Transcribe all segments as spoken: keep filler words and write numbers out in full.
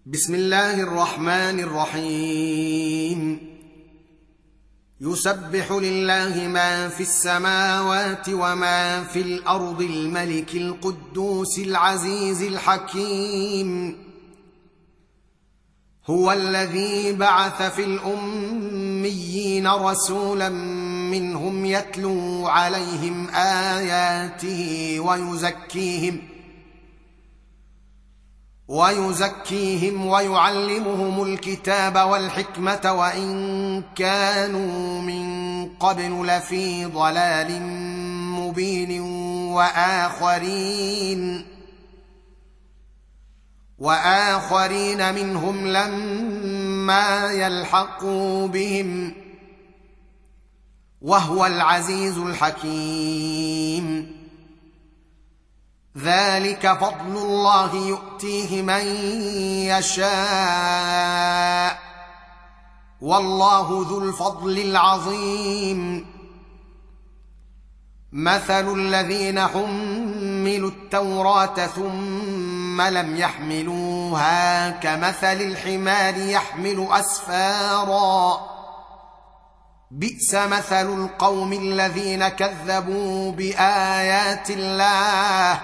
بسم الله الرحمن الرحيم. يسبح لله ما في السماوات وما في الأرض الملك القدوس العزيز الحكيم. هو الذي بعث في الأميين رسولا منهم يتلو عليهم آياته ويزكيهم ويزكيهم ويعلمهم الكتاب والحكمة وإن كانوا من قبل لفي ضلال مبين وآخرين وآخرين منهم لما يلحقوا بهم وهو العزيز الحكيم. ذلك فضل الله يؤتيه من يشاء والله ذو الفضل العظيم. مثل الذين حملوا التوراة ثم لم يحملوها كمثل الحمار يحمل أسفارا بئس مثل القوم الذين كذبوا بآيات الله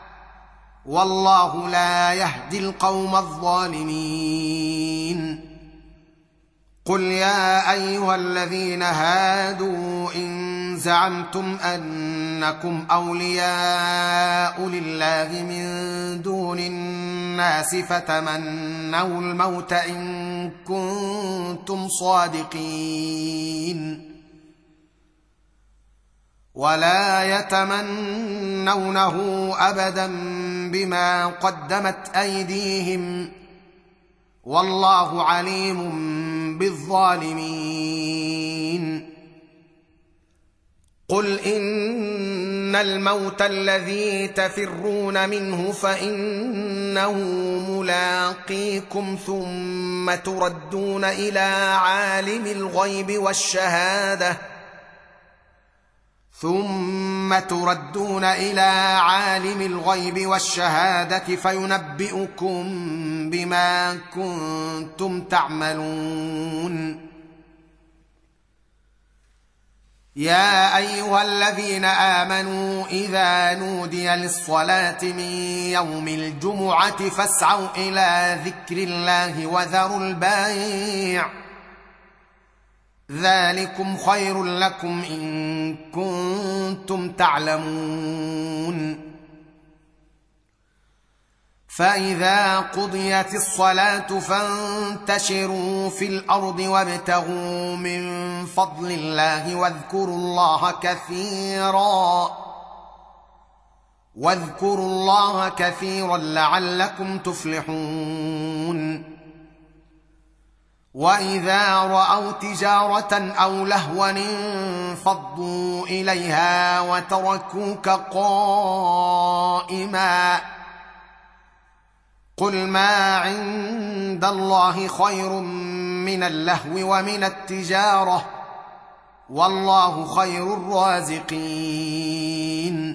والله لا يهدي القوم الظالمين. قل يا أيها الذين هادوا إن زعمتم أنكم أولياء لله من دون الناس فتمنوا الموت إن كنتم صادقين ولا يتمنونه أبدا بما قدمت أيديهم والله عليم بالظالمين. قل إن الموت الذي تفرون منه فإنه ملاقيكم ثم تردون إلى عالم الغيب والشهادة ثم تردون إلى عالم الغيب والشهادة فينبئكم بما كنتم تعملون. يا أيها الذين آمنوا إذا نودي للصلاة من يوم الجمعة فاسعوا إلى ذكر الله وذروا البيع ذلكم خير لكم إن كنتم تعلمون. فإذا قضيت الصلاة فانتشروا في الأرض وابتغوا من فضل الله واذكروا الله كثيرا واذكروا الله كثيرا لعلكم تفلحون. وإذا رأوا تجارة أو لهوا انفضوا إليها وتركوك قائما قل ما عند الله خير من اللهو ومن التجارة والله خير الرازقين.